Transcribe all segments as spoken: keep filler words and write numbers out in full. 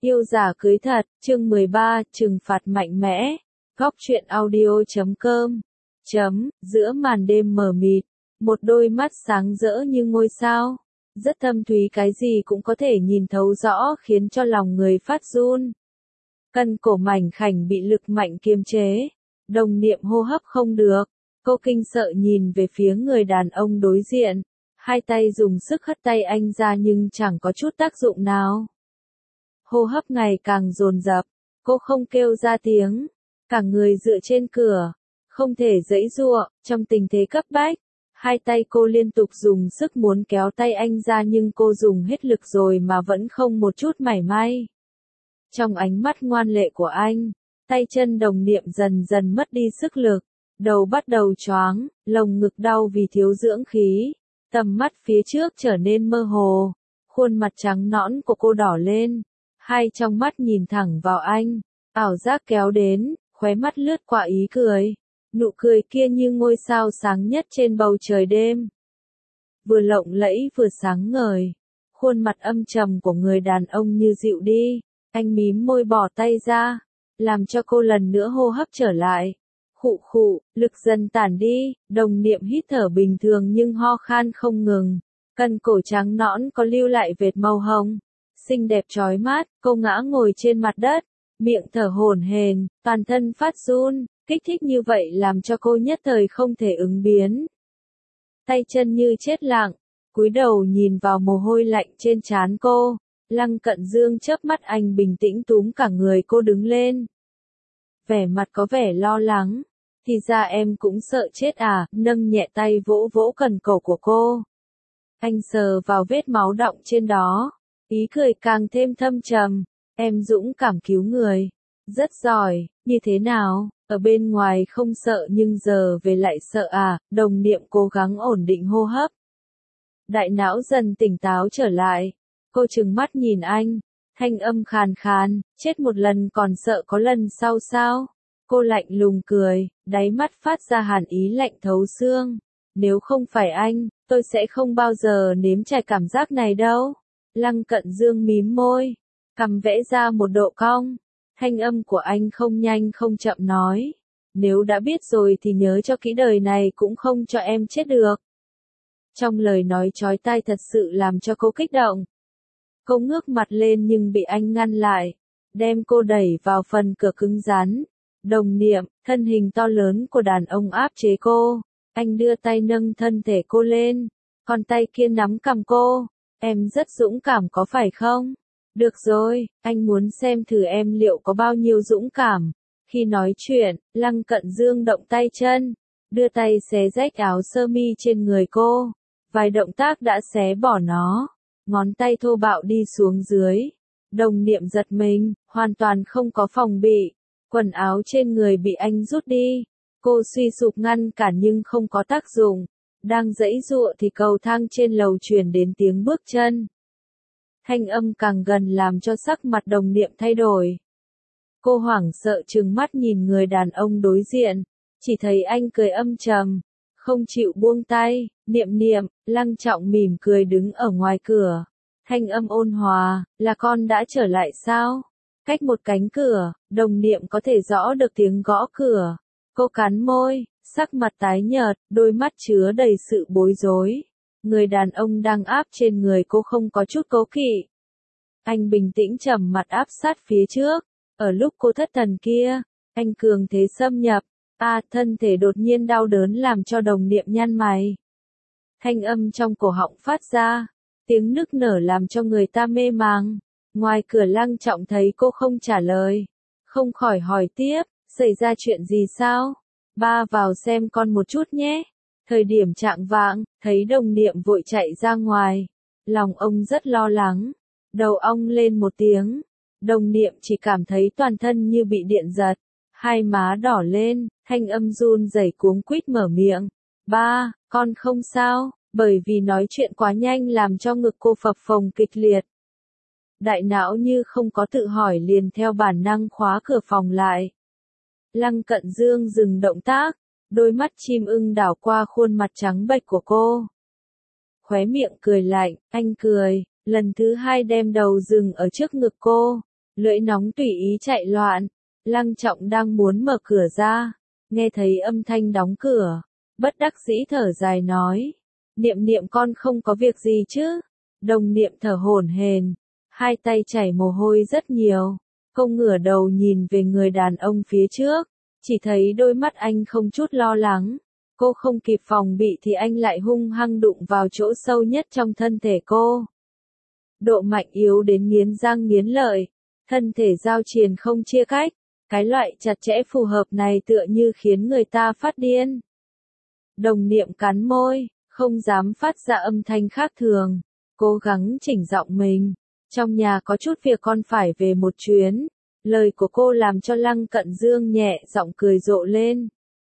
Yêu giả cưới thật, chương mười ba, trừng phạt mạnh mẽ. Góc truyện audio chấm com. Chấm, giữa màn đêm mờ mịt, một đôi mắt sáng rỡ như ngôi sao, rất thâm thúy, cái gì cũng có thể nhìn thấu rõ, khiến cho lòng người phát run. Cân cổ mảnh khảnh bị lực mạnh kiềm chế, đồng niệm hô hấp không được, cô kinh sợ nhìn về phía người đàn ông đối diện, hai tay dùng sức hất tay anh ra nhưng chẳng có chút tác dụng nào. Hô hấp ngày càng dồn dập, cô không kêu ra tiếng, cả người dựa trên cửa, không thể giãy giụa, trong tình thế cấp bách. Hai tay cô liên tục dùng sức muốn kéo tay anh ra nhưng cô dùng hết lực rồi mà vẫn không một chút mảy may. Trong ánh mắt ngoan lệ của anh, tay chân đồng niệm dần dần mất đi sức lực, đầu bắt đầu choáng, lồng ngực đau vì thiếu dưỡng khí, tầm mắt phía trước trở nên mơ hồ, khuôn mặt trắng nõn của cô đỏ lên, hai trong mắt nhìn thẳng vào anh, ảo giác kéo đến, khóe mắt lướt qua ý cười. Nụ cười kia như ngôi sao sáng nhất trên bầu trời đêm. Vừa lộng lẫy vừa sáng ngời. Khuôn mặt âm trầm của người đàn ông như dịu đi. Anh mím môi bỏ tay ra, làm cho cô lần nữa hô hấp trở lại. Khụ khụ, lực dần tản đi, đồng niệm hít thở bình thường nhưng ho khan không ngừng. Cân cổ trắng nõn có lưu lại vệt màu hồng. Xinh đẹp chói mắt, cô ngã ngồi trên mặt đất, miệng thở hổn hển, toàn thân phát run. Kích thích như vậy làm cho cô nhất thời không thể ứng biến. Tay chân như chết lặng, cúi đầu nhìn vào mồ hôi lạnh trên trán cô. Lăng Cận Dương chớp mắt, anh bình tĩnh túm cả người cô đứng lên. Vẻ mặt có vẻ lo lắng. Thì ra em cũng sợ chết à, nâng nhẹ tay vỗ vỗ cần cổ của cô. Anh sờ vào vết máu đọng trên đó. Ý cười càng thêm thâm trầm. Em dũng cảm cứu người. Rất giỏi, như thế nào? Ở bên ngoài không sợ nhưng giờ về lại sợ à, đồng niệm cố gắng ổn định hô hấp. Đại não dần tỉnh táo trở lại. Cô trừng mắt nhìn anh, thanh âm khàn khàn, chết một lần còn sợ có lần sau sao? Cô lạnh lùng cười, đáy mắt phát ra hàn ý lạnh thấu xương. Nếu không phải anh, tôi sẽ không bao giờ nếm trải cảm giác này đâu. Lăng Cận Dương mím môi, cằm vẽ ra một độ cong. Thanh âm của anh không nhanh không chậm nói. Nếu đã biết rồi thì nhớ cho kỹ, đời này cũng không cho em chết được. Trong lời nói chói tai thật sự làm cho cô kích động. Cô ngước mặt lên nhưng bị anh ngăn lại. Đem cô đẩy vào phần cửa cứng rắn. Đồng niệm, thân hình to lớn của đàn ông áp chế cô. Anh đưa tay nâng thân thể cô lên. Còn tay kia nắm cằm cô. Em rất dũng cảm có phải không? Được rồi, anh muốn xem thử em liệu có bao nhiêu dũng cảm. Khi nói chuyện, Lăng Cận Dương động tay chân, đưa tay xé rách áo sơ mi trên người cô. Vài động tác đã xé bỏ nó, ngón tay thô bạo đi xuống dưới. Đồng niệm giật mình, hoàn toàn không có phòng bị. Quần áo trên người bị anh rút đi. Cô suy sụp ngăn cản nhưng không có tác dụng. Đang giãy giụa thì cầu thang trên lầu truyền đến tiếng bước chân. Thanh âm càng gần làm cho sắc mặt đồng niệm thay đổi. Cô hoảng sợ trừng mắt nhìn người đàn ông đối diện, chỉ thấy anh cười âm trầm, không chịu buông tay. Niệm niệm, Lăng Trọng mỉm cười đứng ở ngoài cửa. Thanh âm ôn hòa, là con đã trở lại sao? Cách một cánh cửa, đồng niệm có thể rõ được tiếng gõ cửa. Cô cắn môi, sắc mặt tái nhợt, đôi mắt chứa đầy sự bối rối. Người đàn ông đang áp trên người cô không có chút cố kỵ. Anh bình tĩnh trầm mặt áp sát phía trước. Ở lúc cô thất thần kia, anh cường thế xâm nhập. A, thân thể đột nhiên đau đớn làm cho đồng niệm nhăn mày. Thanh âm trong cổ họng phát ra. Tiếng nức nở làm cho người ta mê màng. Ngoài cửa Lăng Trọng thấy cô không trả lời. Không khỏi hỏi tiếp, xảy ra chuyện gì sao? Ba vào xem con một chút nhé. Thời điểm chạng vạng, thấy đồng niệm vội chạy ra ngoài. Lòng ông rất lo lắng. Đầu ong lên một tiếng. Đồng niệm chỉ cảm thấy toàn thân như bị điện giật. Hai má đỏ lên, thanh âm run rẩy cuống quýt mở miệng. Ba, con không sao, bởi vì nói chuyện quá nhanh làm cho ngực cô phập phồng kịch liệt. Đại não như không có tự hỏi liền theo bản năng khóa cửa phòng lại. Lăng Cận Dương dừng động tác. Đôi mắt chim ưng đảo qua khuôn mặt trắng bệch của cô. Khóe miệng cười lạnh, anh cười, lần thứ hai đem đầu dừng ở trước ngực cô. Lưỡi nóng tùy ý chạy loạn. Lăng Trọng đang muốn mở cửa ra, nghe thấy âm thanh đóng cửa, bất đắc dĩ thở dài nói, Niệm Niệm con không có việc gì chứ? Đồng Niệm thở hổn hển, hai tay chảy mồ hôi rất nhiều, cô ngửa đầu nhìn về người đàn ông phía trước, chỉ thấy đôi mắt anh không chút lo lắng, cô không kịp phòng bị thì anh lại hung hăng đụng vào chỗ sâu nhất trong thân thể cô. Độ mạnh yếu đến nghiến răng nghiến lợi, thân thể giao triền không chia cách, cái loại chặt chẽ phù hợp này tựa như khiến người ta phát điên. Đồng Niệm cắn môi, không dám phát ra âm thanh khác thường, cố gắng chỉnh giọng mình. Trong nhà có chút việc con phải về một chuyến. Lời của cô làm cho Lăng Cận Dương nhẹ giọng cười rộ lên.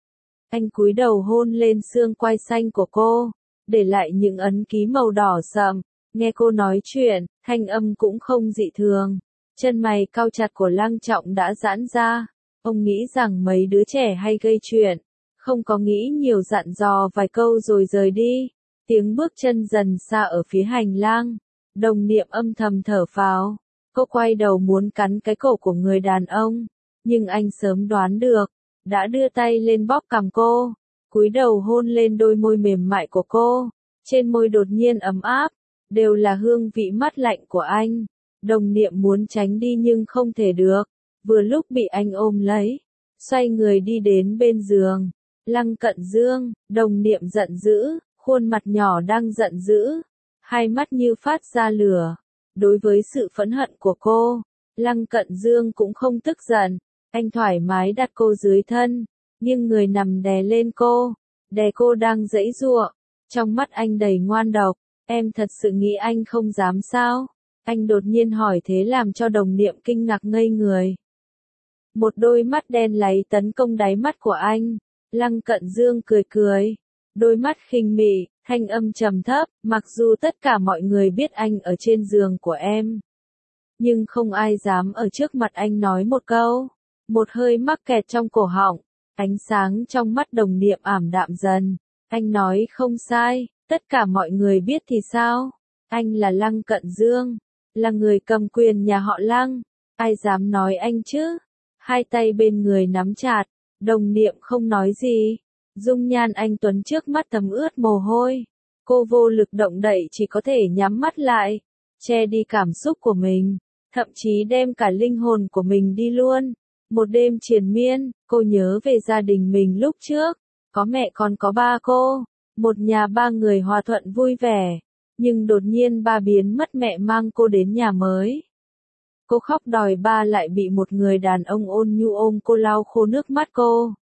Anh cúi đầu hôn lên xương quai xanh của cô, để lại những ấn ký màu đỏ sậm. Nghe cô nói chuyện, thanh âm cũng không dị thường. Chân mày cau chặt của Lăng Trọng đã giãn ra. Ông nghĩ rằng mấy đứa trẻ hay gây chuyện, không có nghĩ nhiều, dặn dò vài câu rồi rời đi. Tiếng bước chân dần xa ở phía hành lang. Đồng Niệm âm thầm thở phào. Cô quay đầu muốn cắn cái cổ của người đàn ông, nhưng anh sớm đoán được, đã đưa tay lên bóp cằm cô, cúi đầu hôn lên đôi môi mềm mại của cô. Trên môi đột nhiên ấm áp, đều là hương vị mát lạnh của anh. Đồng Niệm muốn tránh đi nhưng không thể được, vừa lúc bị anh ôm lấy, xoay người đi đến bên giường. Lăng Cận Dương, Đồng Niệm giận dữ, khuôn mặt nhỏ đang giận dữ, hai mắt như phát ra lửa. Đối với sự phẫn hận của cô, Lăng Cận Dương cũng không tức giận, anh thoải mái đặt cô dưới thân, nhưng người nằm đè lên cô, đè cô đang giãy giụa. Trong mắt anh đầy ngoan độc, em thật sự nghĩ anh không dám sao? Anh đột nhiên hỏi thế làm cho Đồng Niệm kinh ngạc ngây người. Một đôi mắt đen láy tấn công đáy mắt của anh, Lăng Cận Dương cười cười, đôi mắt khinh mị, thanh âm trầm thấp, mặc dù tất cả mọi người biết anh ở trên giường của em, nhưng không ai dám ở trước mặt anh nói một câu. Một hơi mắc kẹt trong cổ họng, ánh sáng trong mắt Đồng Niệm ảm đạm dần. Anh nói không sai, tất cả mọi người biết thì sao? Anh là Lăng Cận Dương, là người cầm quyền nhà họ Lăng, ai dám nói anh chứ? Hai tay bên người nắm chặt, Đồng Niệm không nói gì. Dung nhan anh tuấn trước mắt thấm ướt mồ hôi. Cô vô lực động đậy, chỉ có thể nhắm mắt lại, che đi cảm xúc của mình, thậm chí đem cả linh hồn của mình đi luôn. Một đêm triền miên, cô nhớ về gia đình mình lúc trước, có mẹ còn có ba cô, một nhà ba người hòa thuận vui vẻ, nhưng đột nhiên ba biến mất, mẹ mang cô đến nhà mới. Cô khóc đòi ba, lại bị một người đàn ông ôn nhu ôm cô lau khô nước mắt cô.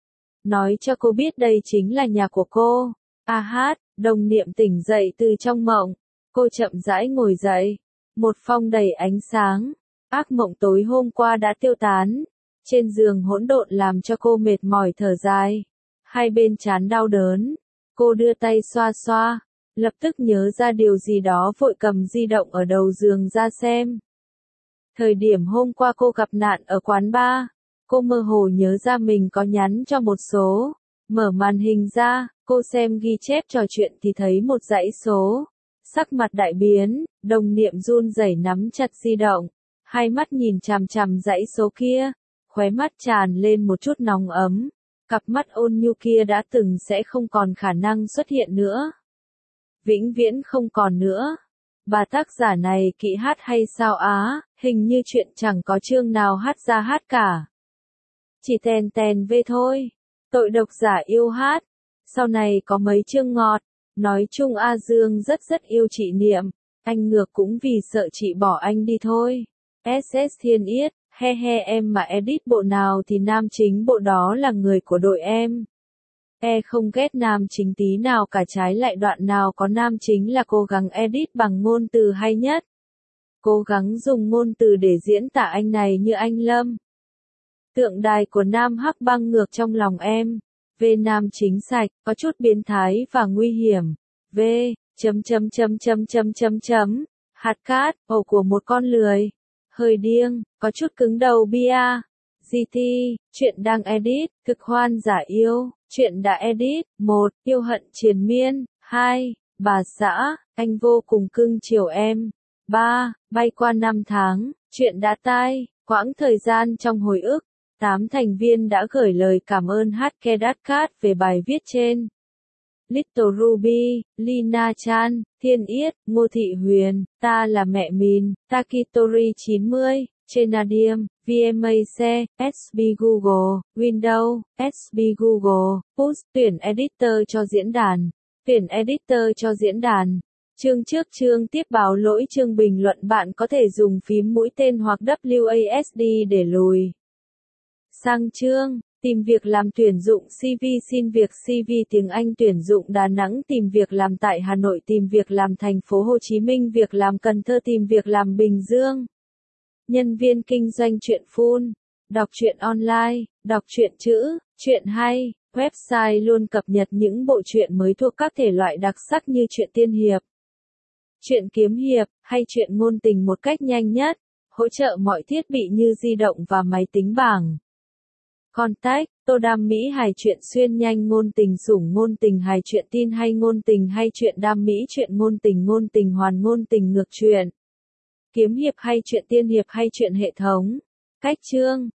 Nói cho cô biết đây chính là nhà của cô. A hát, Đồng Niệm tỉnh dậy từ trong mộng. Cô chậm rãi ngồi dậy. Một phòng đầy ánh sáng. Ác mộng tối hôm qua đã tiêu tán. Trên giường hỗn độn làm cho cô mệt mỏi thở dài. Hai bên trán đau đớn. Cô đưa tay xoa xoa. Lập tức nhớ ra điều gì đó, vội cầm di động ở đầu giường ra xem. Thời điểm hôm qua cô gặp nạn ở quán bar, cô mơ hồ nhớ ra mình có nhắn cho một số. Mở màn hình ra, cô xem ghi chép trò chuyện thì thấy một dãy số. Sắc mặt đại biến, Đồng Niệm run rẩy nắm chặt di động, hai mắt nhìn chằm chằm dãy số kia, khóe mắt tràn lên một chút nóng ấm. Cặp mắt ôn nhu kia đã từng sẽ không còn khả năng xuất hiện nữa. Vĩnh viễn không còn nữa. Bà tác giả này kỵ hát hay sao á? Hình như chuyện chẳng có chương nào hát ra hát cả. Chỉ tèn tèn về thôi. Tội độc giả yêu hát. Sau này có mấy chương ngọt. Nói chung A Dương rất rất yêu chị Niệm. Anh ngược cũng vì sợ chị bỏ anh đi thôi. ét ét Thiên Yết, he he, em mà edit bộ nào thì nam chính bộ đó là người của đội em. E không ghét nam chính tí nào cả, trái lại đoạn nào có nam chính là cố gắng edit bằng ngôn từ hay nhất. Cố gắng dùng ngôn từ để diễn tả anh này như anh Lâm. Tượng đài của nam hắc băng ngược trong lòng em. Về nam chính sạch, có chút biến thái và nguy hiểm. V, chấm chấm chấm chấm chấm chấm chấm, hạt cát, ổ của một con lười. Hơi điên, có chút cứng đầu bia. giê tê, chuyện đang edit, thực hoan giả yêu, chuyện đã edit. Một, yêu hận triền miên. Hai, bà xã, anh vô cùng cưng chiều em. Ba, bay qua năm tháng. Chuyện đã tai, quãng thời gian trong hồi ức, tám thành viên đã gửi lời cảm ơn hát ca Datcat về bài viết trên. Little Ruby, Lina Chan, Thiên Yết, Ngô Thị Huyền, Ta là mẹ mình, Takitori chín mươi, Chenadium, vê em a C, ét bê Google, Windows, ét bê Google, Push, tuyển editor cho diễn đàn, tuyển editor cho diễn đàn. Chương trước chương tiếp báo lỗi chương bình luận bạn có thể dùng phím mũi tên hoặc W A S D để lùi sang chương. Tìm việc làm tuyển dụng xê vê xin việc xê vê tiếng Anh tuyển dụng Đà Nẵng tìm việc làm tại Hà Nội tìm việc làm thành phố Hồ Chí Minh việc làm Cần Thơ tìm việc làm Bình Dương. Nhân viên kinh doanh truyện full, đọc truyện online, đọc truyện chữ, truyện hay, website luôn cập nhật những bộ truyện mới thuộc các thể loại đặc sắc như truyện tiên hiệp, truyện kiếm hiệp hay truyện ngôn tình một cách nhanh nhất, hỗ trợ mọi thiết bị như di động và máy tính bảng. Contact, Tô Đam Mỹ hài truyện xuyên nhanh ngôn tình sủng ngôn tình hài truyện tin hay ngôn tình hay truyện đam mỹ truyện ngôn tình ngôn tình hoàn ngôn tình ngược truyện. Kiếm hiệp hay truyện tiên hiệp hay truyện hệ thống. Cách chương.